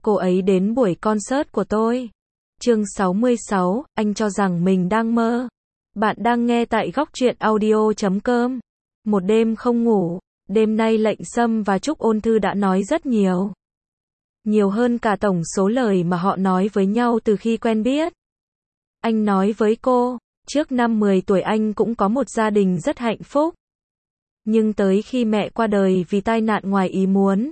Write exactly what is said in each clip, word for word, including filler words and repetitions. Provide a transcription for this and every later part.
cô ấy đến buổi concert của tôi. Chương sáu mươi sáu, anh cho rằng mình đang mơ. Bạn đang nghe tại góc truyện audio chấm com. Một đêm không ngủ, đêm nay Lệnh Sâm và Trúc Ôn Thư đã nói rất nhiều. Nhiều hơn cả tổng số lời mà họ nói với nhau từ khi quen biết. Anh nói với cô, trước năm mười tuổi anh cũng có một gia đình rất hạnh phúc. Nhưng tới khi mẹ qua đời vì tai nạn ngoài ý muốn,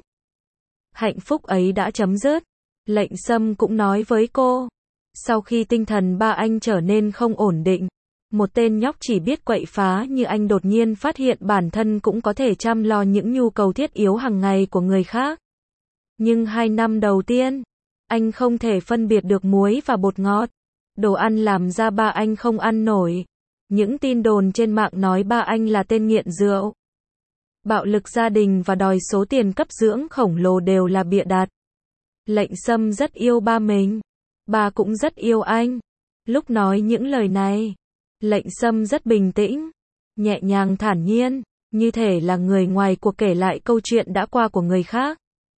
hạnh phúc ấy đã chấm dứt. Lệnh Sâm cũng nói với cô, sau khi tinh thần ba anh trở nên không ổn định, một tên nhóc chỉ biết quậy phá như anh đột nhiên phát hiện bản thân cũng có thể chăm lo những nhu cầu thiết yếu hàng ngày của người khác. Nhưng hai năm đầu tiên, anh không thể phân biệt được muối và bột ngọt. Đồ ăn làm ra ba anh không ăn nổi. Những tin đồn trên mạng nói ba anh là tên nghiện rượu, bạo lực gia đình và đòi số tiền cấp dưỡng khổng lồ đều là bịa đặt. Lệnh Sâm rất yêu ba mình. Ba cũng rất yêu anh. Lúc nói những lời này, Lệnh Sâm rất bình tĩnh, nhẹ nhàng thản nhiên, như thể là người ngoài cuộc kể lại câu chuyện đã qua của người khác.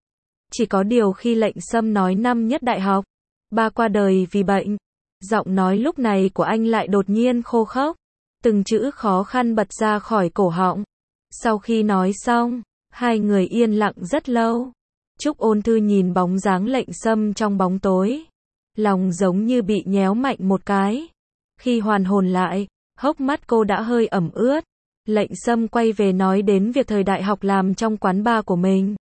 Chỉ có điều khi Lệnh Sâm nói năm nhất đại học, ba qua đời vì bệnh, giọng nói lúc này của anh lại đột nhiên khô khốc, từng chữ khó khăn bật ra khỏi cổ họng. Sau khi nói xong, hai người yên lặng rất lâu. Trúc Ôn Thư nhìn bóng dáng Lệnh Sâm trong bóng tối, lòng giống như bị nhéo mạnh một cái. Khi hoàn hồn lại, hốc mắt cô đã hơi ẩm ướt. Lệnh Sâm quay về nói đến việc thời đại học làm trong quán bar của mình.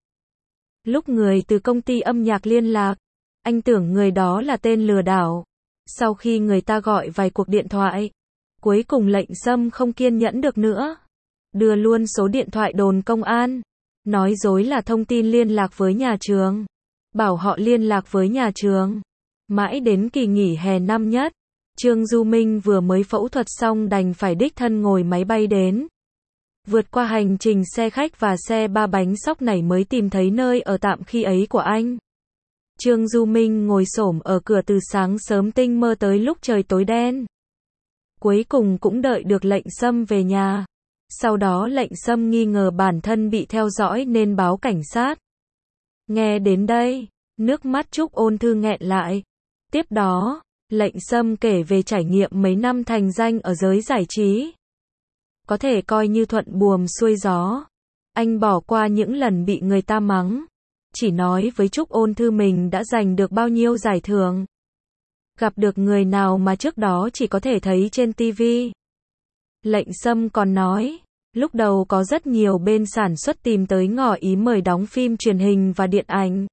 Lúc người từ công ty âm nhạc liên lạc, anh tưởng người đó là tên lừa đảo. Sau khi người ta gọi vài cuộc điện thoại, cuối cùng Lệnh Sâm không kiên nhẫn được nữa, đưa luôn số điện thoại đồn công an, nói dối là thông tin liên lạc với nhà trường, bảo họ liên lạc với nhà trường. Mãi đến kỳ nghỉ hè năm nhất, Trương Du Minh vừa mới phẫu thuật xong đành phải đích thân ngồi máy bay đến. Vượt qua hành trình xe khách và xe ba bánh sóc này mới tìm thấy nơi ở tạm khi ấy của anh. Trương Du Minh ngồi xổm ở cửa từ sáng sớm tinh mơ tới lúc trời tối đen. Cuối cùng cũng đợi được Lệnh Sâm về nhà. Sau đó Lệnh Sâm nghi ngờ bản thân bị theo dõi nên báo cảnh sát. Nghe đến đây, nước mắt Trúc Ôn Thư nghẹn lại. Tiếp đó, Lệnh Sâm kể về trải nghiệm mấy năm thành danh ở giới giải trí. Có thể coi như thuận buồm xuôi gió. Anh bỏ qua những lần bị người ta mắng. Chỉ nói với Trúc Ôn Thư mình đã giành được bao nhiêu giải thưởng. Gặp được người nào mà trước đó chỉ có thể thấy trên ti vi. Lệnh Sâm còn nói, lúc đầu có rất nhiều bên sản xuất tìm tới ngỏ ý mời đóng phim truyền hình và điện ảnh.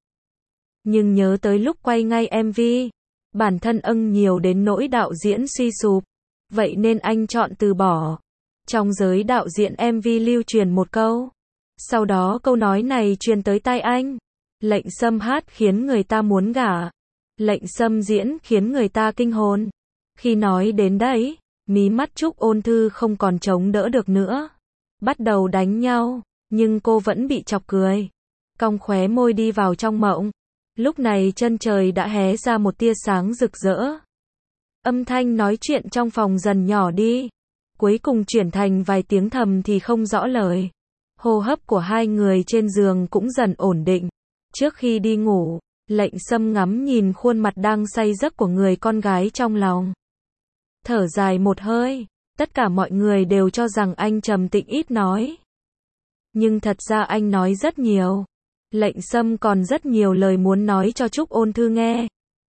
Nhưng nhớ tới lúc quay ngay em vê, bản thân âng nhiều đến nỗi đạo diễn suy sụp. Vậy nên anh chọn từ bỏ. Trong giới đạo diễn em vê lưu truyền một câu. Sau đó câu nói này truyền tới tai anh. Lệnh Sâm hát khiến người ta muốn gả. Lệnh Sâm diễn khiến người ta kinh hồn. Khi nói đến đấy, mí mắt Trúc Ôn Thư không còn chống đỡ được nữa. Bắt đầu đánh nhau, nhưng cô vẫn bị chọc cười. Cong khóe môi đi vào trong mộng. Lúc này chân trời đã hé ra một tia sáng rực rỡ. Âm thanh nói chuyện trong phòng dần nhỏ đi. Cuối cùng chuyển thành vài tiếng thầm thì không rõ lời. Hô hấp của hai người trên giường cũng dần ổn định. Trước khi đi ngủ, Lệnh Sâm ngắm nhìn khuôn mặt đang say giấc của người con gái trong lòng. Thở dài một hơi, tất cả mọi người đều cho rằng anh trầm tĩnh ít nói. Nhưng thật ra anh nói rất nhiều. Lệnh Sâm còn rất nhiều lời muốn nói cho Trúc Ôn Thư nghe.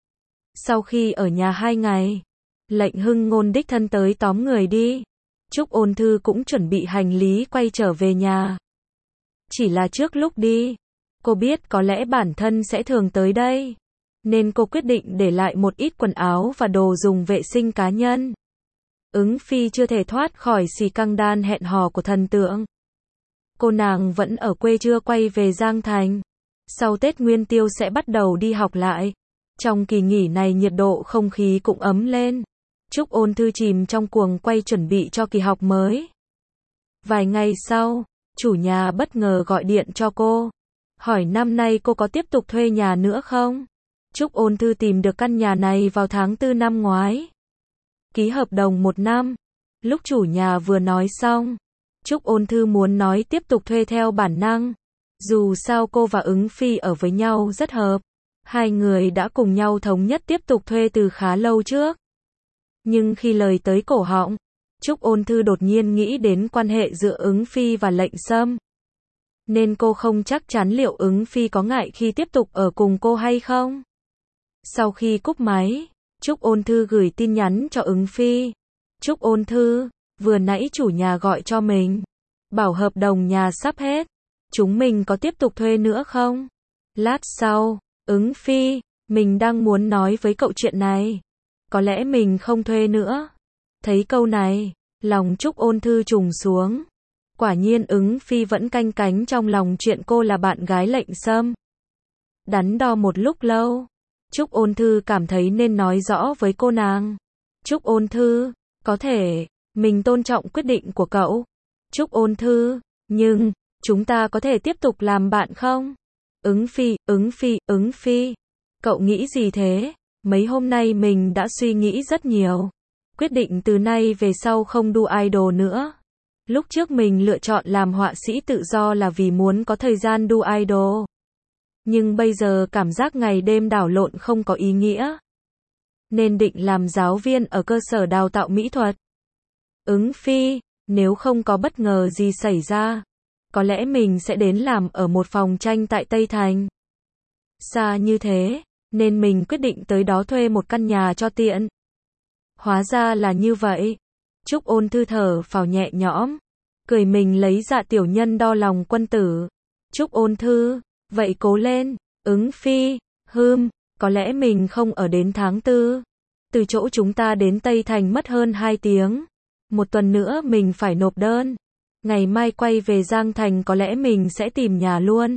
Sau khi ở nhà hai ngày, Lệnh Hưng Ngôn đích thân tới tóm người đi. Trúc Ôn Thư cũng chuẩn bị hành lý quay trở về nhà. Chỉ là trước lúc đi, cô biết có lẽ bản thân sẽ thường tới đây, nên cô quyết định để lại một ít quần áo và đồ dùng vệ sinh cá nhân. Ứng Phi chưa thể thoát khỏi xì căng đan hẹn hò của thần tượng. Cô nàng vẫn ở quê chưa quay về Giang Thành. Sau Tết Nguyên Tiêu sẽ bắt đầu đi học lại. Trong kỳ nghỉ này nhiệt độ không khí cũng ấm lên. Trúc Ôn Thư chìm trong cuồng quay chuẩn bị cho kỳ học mới. Vài ngày sau, chủ nhà bất ngờ gọi điện cho cô. Hỏi năm nay cô có tiếp tục thuê nhà nữa không? Trúc Ôn Thư tìm được căn nhà này vào tháng tư năm ngoái. Ký hợp đồng một năm. Lúc chủ nhà vừa nói xong, Trúc Ôn Thư muốn nói tiếp tục thuê theo bản năng. Dù sao cô và Ứng Phi ở với nhau rất hợp. Hai người đã cùng nhau thống nhất tiếp tục thuê từ khá lâu trước. Nhưng khi lời tới cổ họng, Trúc Ôn Thư đột nhiên nghĩ đến quan hệ giữa Ứng Phi và Lệnh Sâm. Nên cô không chắc chắn liệu Ứng Phi có ngại khi tiếp tục ở cùng cô hay không. Sau khi cúp máy, Trúc Ôn Thư gửi tin nhắn cho Ứng Phi. Trúc Ôn Thư, vừa nãy chủ nhà gọi cho mình. Bảo hợp đồng nhà sắp hết. Chúng mình có tiếp tục thuê nữa không? Lát sau, Ứng Phi, mình đang muốn nói với cậu chuyện này. Có lẽ mình không thuê nữa. Thấy câu này, lòng Trúc Ôn Thư trùng xuống. Quả nhiên Ứng Phi vẫn canh cánh trong lòng chuyện cô là bạn gái Lệnh Sâm. Đắn đo một lúc lâu, Trúc Ôn Thư cảm thấy nên nói rõ với cô nàng. Trúc Ôn Thư, có thể, mình tôn trọng quyết định của cậu. Trúc Ôn Thư, nhưng, chúng ta có thể tiếp tục làm bạn không? Ứng Phi, Ứng Phi, Ứng Phi. Cậu nghĩ gì thế? Mấy hôm nay mình đã suy nghĩ rất nhiều. Quyết định từ nay về sau không đu idol nữa. Lúc trước mình lựa chọn làm họa sĩ tự do là vì muốn có thời gian đu idol. Nhưng bây giờ cảm giác ngày đêm đảo lộn không có ý nghĩa. Nên định làm giáo viên ở cơ sở đào tạo mỹ thuật. Ứng Phi, nếu không có bất ngờ gì xảy ra, có lẽ mình sẽ đến làm ở một phòng tranh tại Tây Thành. Xa như thế, nên mình quyết định tới đó thuê một căn nhà cho tiện. Hóa ra là như vậy. Trúc Ôn Thư thở phào nhẹ nhõm, cười mình lấy dạ tiểu nhân đo lòng quân tử. Trúc Ôn Thư, vậy cố lên. Ứng Phi, hừm, có lẽ mình không ở đến tháng tư. Từ chỗ chúng ta đến Tây Thành mất hơn hai tiếng. Một tuần nữa mình phải nộp đơn. Ngày mai quay về Giang Thành có lẽ mình sẽ tìm nhà luôn.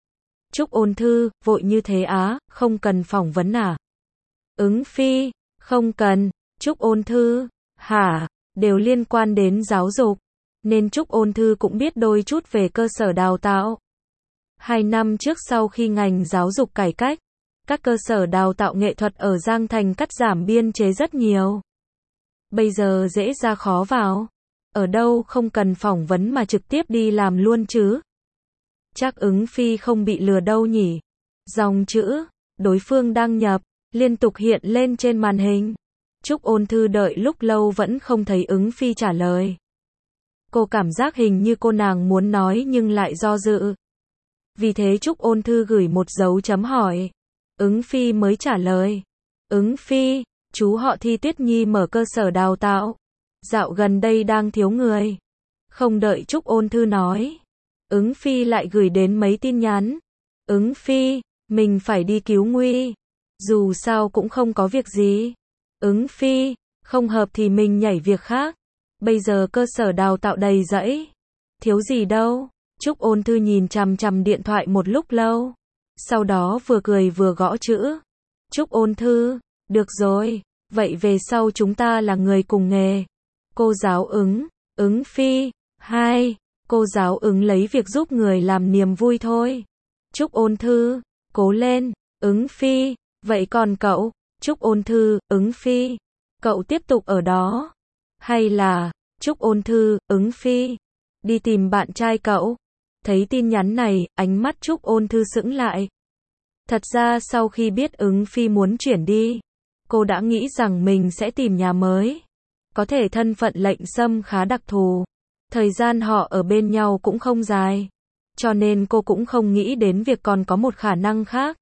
Trúc Ôn Thư, vội như thế á, không cần phỏng vấn à? Ứng Phi, không cần. Trúc Ôn Thư, hả, đều liên quan đến giáo dục. Nên Trúc Ôn Thư cũng biết đôi chút về cơ sở đào tạo. Hai năm trước sau khi ngành giáo dục cải cách, các cơ sở đào tạo nghệ thuật ở Giang Thành cắt giảm biên chế rất nhiều. Bây giờ dễ ra khó vào. Ở đâu không cần phỏng vấn mà trực tiếp đi làm luôn chứ. Chắc Ứng Phi không bị lừa đâu nhỉ. Dòng chữ, đối phương đăng nhập, liên tục hiện lên trên màn hình. Trúc Ôn Thư đợi lúc lâu vẫn không thấy Ứng Phi trả lời. Cô cảm giác hình như cô nàng muốn nói nhưng lại do dự. Vì thế Trúc Ôn Thư gửi một dấu chấm hỏi. Ứng Phi mới trả lời. Ứng Phi, chú họ Thi Tuyết Nhi mở cơ sở đào tạo. Dạo gần đây đang thiếu người. Không đợi Trúc Ôn Thư nói, Ứng Phi lại gửi đến mấy tin nhắn. Ứng Phi, mình phải đi cứu nguy. Dù sao cũng không có việc gì. Ứng Phi, không hợp thì mình nhảy việc khác. Bây giờ cơ sở đào tạo đầy rẫy. Thiếu gì đâu. Trúc Ôn Thư nhìn chằm chằm điện thoại một lúc lâu. Sau đó vừa cười vừa gõ chữ. Trúc Ôn Thư, được rồi, vậy về sau chúng ta là người cùng nghề. Cô giáo Ứng, Ứng Phi, hai, cô giáo Ứng lấy việc giúp người làm niềm vui thôi. Trúc Ôn Thư, cố lên. Ứng Phi, vậy còn cậu? Trúc Ôn Thư, Ứng Phi, cậu tiếp tục ở đó. Hay là, Trúc Ôn Thư, Ứng Phi, đi tìm bạn trai cậu. Thấy tin nhắn này, ánh mắt Trúc Ôn Thư sững lại. Thật ra sau khi biết Ứng Phi muốn chuyển đi, cô đã nghĩ rằng mình sẽ tìm nhà mới. Có thể thân phận Lệnh Sâm khá đặc thù. Thời gian họ ở bên nhau cũng không dài. Cho nên cô cũng không nghĩ đến việc còn có một khả năng khác.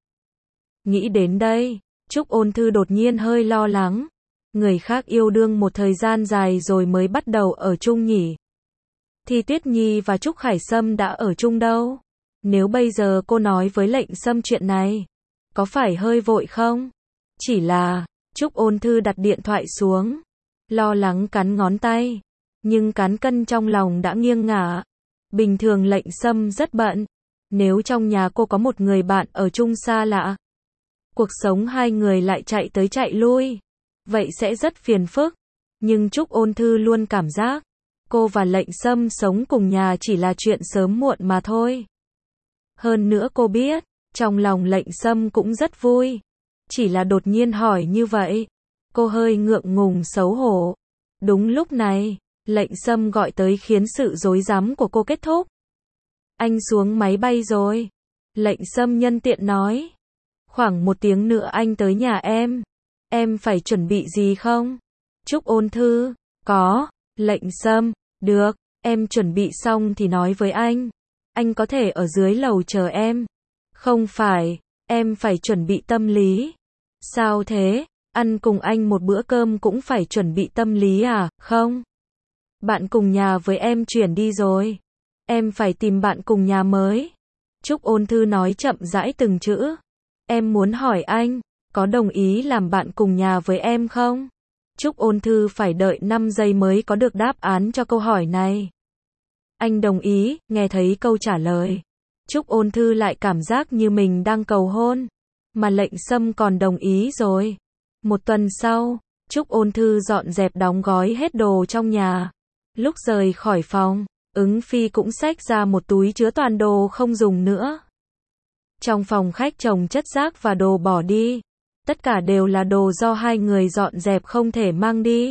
Nghĩ đến đây, Trúc Ôn Thư đột nhiên hơi lo lắng. Người khác yêu đương một thời gian dài rồi mới bắt đầu ở chung nhỉ. Thi Tuyết Nhi và Trúc Khải Sâm đã ở chung đâu. Nếu bây giờ cô nói với Lệnh Sâm chuyện này, có phải hơi vội không? Chỉ là, Trúc Ôn Thư đặt điện thoại xuống, lo lắng cắn ngón tay, nhưng cán cân trong lòng đã nghiêng ngả. Bình thường Lệnh Sâm rất bận, nếu trong nhà cô có một người bạn ở chung xa lạ, cuộc sống hai người lại chạy tới chạy lui, vậy sẽ rất phiền phức. Nhưng Trúc Ôn Thư luôn cảm giác, cô và Lệnh Sâm sống cùng nhà chỉ là chuyện sớm muộn mà thôi. Hơn nữa cô biết, trong lòng Lệnh Sâm cũng rất vui. Chỉ là đột nhiên hỏi như vậy, cô hơi ngượng ngùng xấu hổ. Đúng lúc này, Lệnh Sâm gọi tới khiến sự rối rắm của cô kết thúc. Anh xuống máy bay rồi. Lệnh Sâm nhân tiện nói. Khoảng một tiếng nữa anh tới nhà em. Em phải chuẩn bị gì không? Trúc Ôn Thư, có. Lệnh Sâm, được, em chuẩn bị xong thì nói với anh. Anh có thể ở dưới lầu chờ em. Không phải, em phải chuẩn bị tâm lý. Sao thế? Ăn cùng anh một bữa cơm cũng phải chuẩn bị tâm lý à? Không. Bạn cùng nhà với em chuyển đi rồi. Em phải tìm bạn cùng nhà mới. Trúc Ôn Thư nói chậm rãi từng chữ. Em muốn hỏi anh, có đồng ý làm bạn cùng nhà với em không? Trúc Ôn Thư phải đợi năm giây mới có được đáp án cho câu hỏi này. Anh đồng ý, nghe thấy câu trả lời. Trúc Ôn Thư lại cảm giác như mình đang cầu hôn. Mà Lệnh Sâm còn đồng ý rồi. Một tuần sau, Trúc Ôn Thư dọn dẹp đóng gói hết đồ trong nhà. Lúc rời khỏi phòng, Ứng Phi cũng xách ra một túi chứa toàn đồ không dùng nữa. Trong phòng khách chồng chất rác và đồ bỏ đi. Tất cả đều là đồ do hai người dọn dẹp không thể mang đi.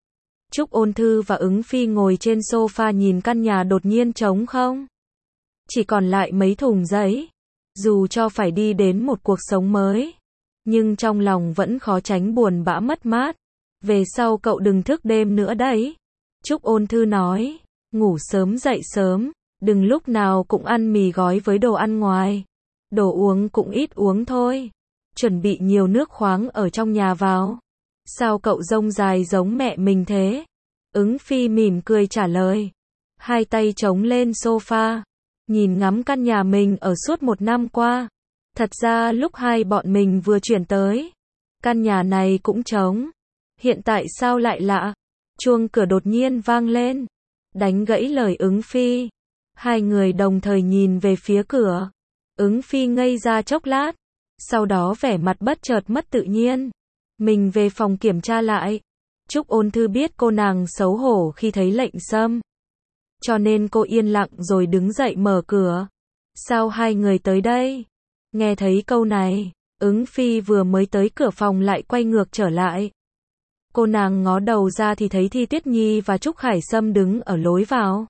Trúc Ôn Thư và Ứng Phi ngồi trên sofa nhìn căn nhà đột nhiên trống không. Chỉ còn lại mấy thùng giấy. Dù cho phải đi đến một cuộc sống mới, nhưng trong lòng vẫn khó tránh buồn bã mất mát. Về sau cậu đừng thức đêm nữa đấy. Trúc Ôn Thư nói, ngủ sớm dậy sớm, đừng lúc nào cũng ăn mì gói với đồ ăn ngoài. Đồ uống cũng ít uống thôi. Chuẩn bị nhiều nước khoáng ở trong nhà vào. Sao cậu rông dài giống mẹ mình thế? Ứng Phi mỉm cười trả lời. Hai tay chống lên sofa. Nhìn ngắm căn nhà mình ở suốt một năm qua. Thật ra lúc hai bọn mình vừa chuyển tới, căn nhà này cũng trống. Hiện tại sao lại lạ? Chuông cửa đột nhiên vang lên. Đánh gãy lời Ứng Phi. Hai người đồng thời nhìn về phía cửa. Ứng Phi ngây ra chốc lát. Sau đó vẻ mặt bất chợt mất tự nhiên. Mình về phòng kiểm tra lại. Trúc Ôn Thư biết cô nàng xấu hổ khi thấy Lệnh Sâm. Cho nên cô yên lặng rồi đứng dậy mở cửa. Sao hai người tới đây? Nghe thấy câu này, Ứng Phi vừa mới tới cửa phòng lại quay ngược trở lại. Cô nàng ngó đầu ra thì thấy Thi Tuyết Nhi và Trúc Khải Sâm đứng ở lối vào.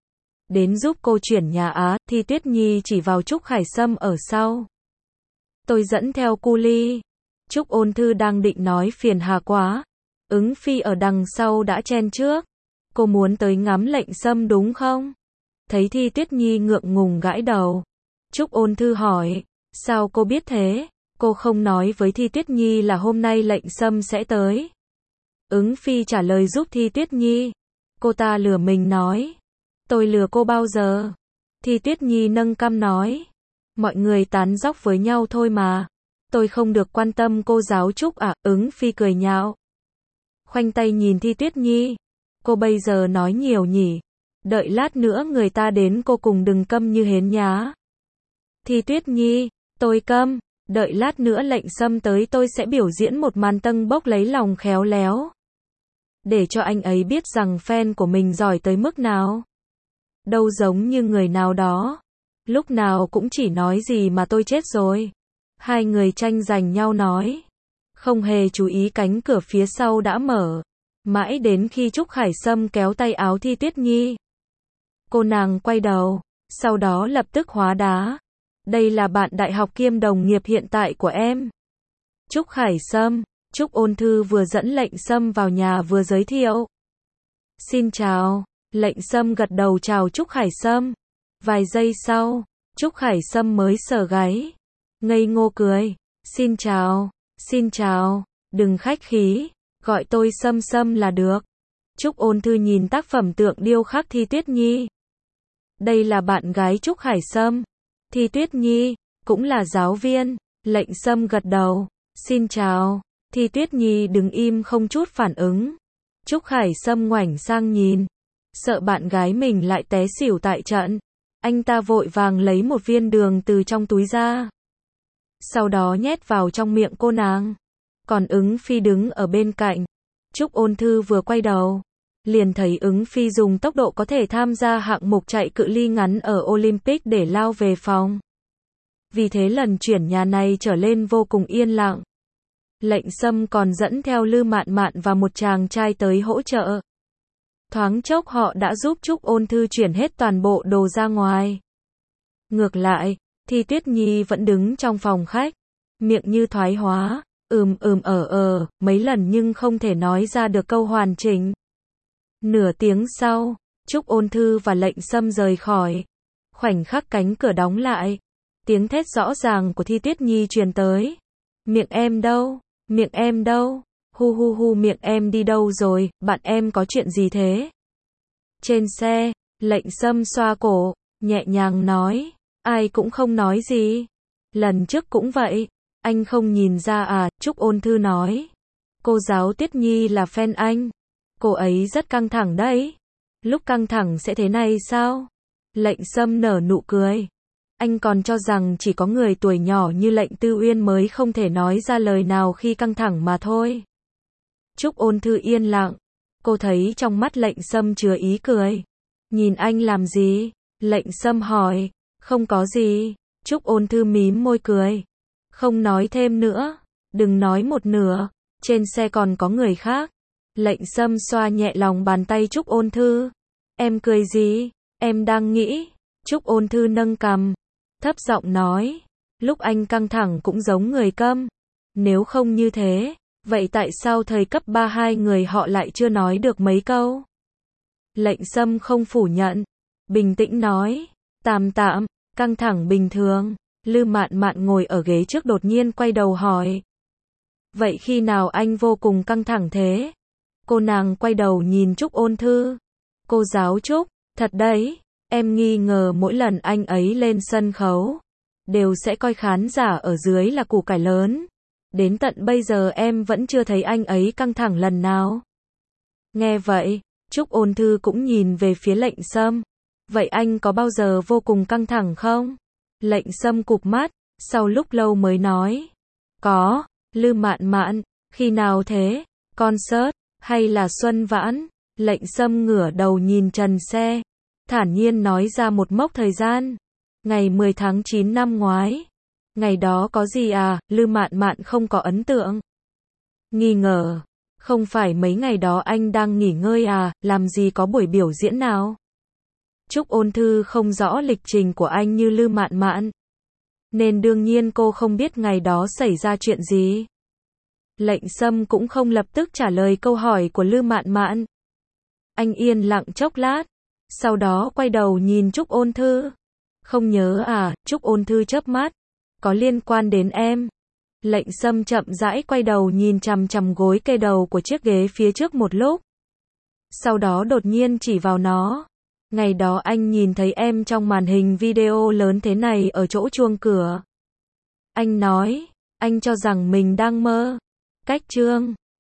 Đến giúp cô chuyển nhà á, Thi Tuyết Nhi chỉ vào Trúc Khải Sâm ở sau. Tôi dẫn theo cu ly. Trúc Ôn Thư đang định nói phiền hà quá. Ứng Phi ở đằng sau đã chen trước. Cô muốn tới ngắm Lệnh Sâm đúng không? Thấy Thi Tuyết Nhi ngượng ngùng gãi đầu. Trúc Ôn Thư hỏi, sao cô biết thế? Cô không nói với Thi Tuyết Nhi là hôm nay Lệnh Sâm sẽ tới. Ứng Phi trả lời giúp Thi Tuyết Nhi. Cô ta lừa mình nói. Tôi lừa cô bao giờ? Thi Tuyết Nhi nâng cằm nói. Mọi người tán dóc với nhau thôi mà. Tôi không được quan tâm cô giáo Trúc à? Ứng Phi cười nhạo. Khoanh tay nhìn Thi Tuyết Nhi. Cô bây giờ nói nhiều nhỉ? Đợi lát nữa người ta đến cô cùng đừng câm như hến nhá. Thi Tuyết Nhi, tôi câm. Đợi lát nữa Lệnh Sâm tới tôi sẽ biểu diễn một màn tâng bốc lấy lòng khéo léo. Để cho anh ấy biết rằng fan của mình giỏi tới mức nào. Đâu giống như người nào đó. Lúc nào cũng chỉ nói gì mà tôi chết rồi. Hai người tranh giành nhau nói. Không hề chú ý cánh cửa phía sau đã mở. Mãi đến khi Trúc Khải Sâm kéo tay áo Thi Tuyết Nhi. Cô nàng quay đầu. Sau đó lập tức hóa đá. Đây là bạn đại học kiêm đồng nghiệp hiện tại của em. Trúc Khải Sâm. Trúc Ôn Thư vừa dẫn Lệnh Sâm vào nhà vừa giới thiệu. Xin chào. Lệnh Sâm gật đầu chào Trúc Khải Sâm. Vài giây sau, Trúc Khải Sâm mới sờ gáy. Ngây ngô cười. Xin chào. Xin chào. Đừng khách khí. Gọi tôi Sâm Sâm là được. Trúc Ôn Thư nhìn tác phẩm tượng điêu khắc Thi Tuyết Nhi. Đây là bạn gái Trúc Khải Sâm. Thi Tuyết Nhi, cũng là giáo viên. Lệnh Sâm gật đầu. Xin chào. Thi Tuyết Nhi đứng im không chút phản ứng. Trúc Khải Sâm ngoảnh sang nhìn. Sợ bạn gái mình lại té xỉu tại trận. Anh ta vội vàng lấy một viên đường từ trong túi ra. Sau đó nhét vào trong miệng cô nàng. Còn Ứng Phi đứng ở bên cạnh. Trúc Ôn Thư vừa quay đầu. Liền thấy Ứng Phi dùng tốc độ có thể tham gia hạng mục chạy cự ly ngắn ở Olympic để lao về phòng. Vì thế lần chuyển nhà này trở lên vô cùng yên lặng. Lệnh Sâm còn dẫn theo Lư Mạn Mạn và một chàng trai tới hỗ trợ. Thoáng chốc họ đã giúp Trúc Ôn Thư chuyển hết toàn bộ đồ ra ngoài. Ngược lại, Thi Tuyết Nhi vẫn đứng trong phòng khách. miệng như thoái hóa, ừm ừm ờ ờ, mấy lần nhưng không thể nói ra được câu hoàn chỉnh. Nửa tiếng sau, Trúc Ôn Thư và Lệnh Sâm rời khỏi. Khoảnh khắc cánh cửa đóng lại, tiếng thét rõ ràng của Thi Tuyết Nhi truyền tới. Miệng em đâu? Miệng em đâu? Hu hu hu, miệng em đi đâu rồi, bạn em có chuyện gì thế? Trên xe, Lệnh Sâm xoa cổ, nhẹ nhàng nói, ai cũng không nói gì. Lần trước cũng vậy, anh không nhìn ra à, Trúc Ôn Thư nói. Cô giáo Tuyết Nhi là fan anh. Cô ấy rất căng thẳng đấy. Lúc căng thẳng sẽ thế này sao? Lệnh Sâm nở nụ cười. Anh còn cho rằng chỉ có người tuổi nhỏ như Lệnh Tư Uyên mới không thể nói ra lời nào khi căng thẳng mà thôi. Trúc Ôn Thư yên lặng. Cô thấy trong mắt Lệnh Sâm chứa ý cười. Nhìn anh làm gì? Lệnh Sâm hỏi. Không có gì. Trúc Ôn Thư mím môi cười. Không nói thêm nữa. Đừng nói một nửa. Trên xe còn có người khác. Lệnh Sâm xoa nhẹ lòng bàn tay Trúc Ôn Thư. Em cười gì? Em đang nghĩ. Trúc Ôn Thư nâng cằm, thấp giọng nói. Lúc anh căng thẳng cũng giống người câm. Nếu không như thế, vậy tại sao thời cấp ba hai người họ lại chưa nói được mấy câu? Lệnh Sâm không phủ nhận. Bình tĩnh nói. Tạm tạm, căng thẳng bình thường. Lư Mạn Mạn ngồi ở ghế trước đột nhiên quay đầu hỏi. Vậy khi nào anh vô cùng căng thẳng thế? Cô nàng quay đầu nhìn Trúc Ôn Thư. Cô giáo Trúc, thật đấy, em nghi ngờ mỗi lần anh ấy lên sân khấu, đều sẽ coi khán giả ở dưới là củ cải lớn. Đến tận bây giờ em vẫn chưa thấy anh ấy căng thẳng lần nào. Nghe vậy, Trúc Ôn Thư cũng nhìn về phía Lệnh Sâm. Vậy anh có bao giờ vô cùng căng thẳng không? Lệnh Sâm cụp mắt, sau lúc lâu mới nói. Có, Lư Mạn Mạn, khi nào thế? Concert, hay là Xuân Vãn? Lệnh Sâm ngửa đầu nhìn trần xe, thản nhiên nói ra một mốc thời gian. Ngày mười tháng chín năm ngoái. Ngày đó có gì à? Lư Mạn Mạn không có ấn tượng. Nghi ngờ. Không phải mấy ngày đó anh đang nghỉ ngơi à, làm gì có buổi biểu diễn nào? Trúc Ôn Thư không rõ lịch trình của anh như Lư Mạn Mạn, nên đương nhiên cô không biết ngày đó xảy ra chuyện gì. Lệnh Sâm cũng không lập tức trả lời câu hỏi của Lư Mạn Mạn. Anh yên lặng chốc lát, sau đó quay đầu nhìn Trúc Ôn Thư. Không nhớ à? Trúc Ôn Thư chớp mắt. Có liên quan đến em. Lệnh Sâm chậm rãi quay đầu nhìn chằm chằm gối kê đầu của chiếc ghế phía trước một lúc. Sau đó đột nhiên chỉ vào nó. Ngày đó anh nhìn thấy em trong màn hình video lớn thế này ở chỗ chuông cửa. Anh nói, anh cho rằng mình đang mơ. Cách chương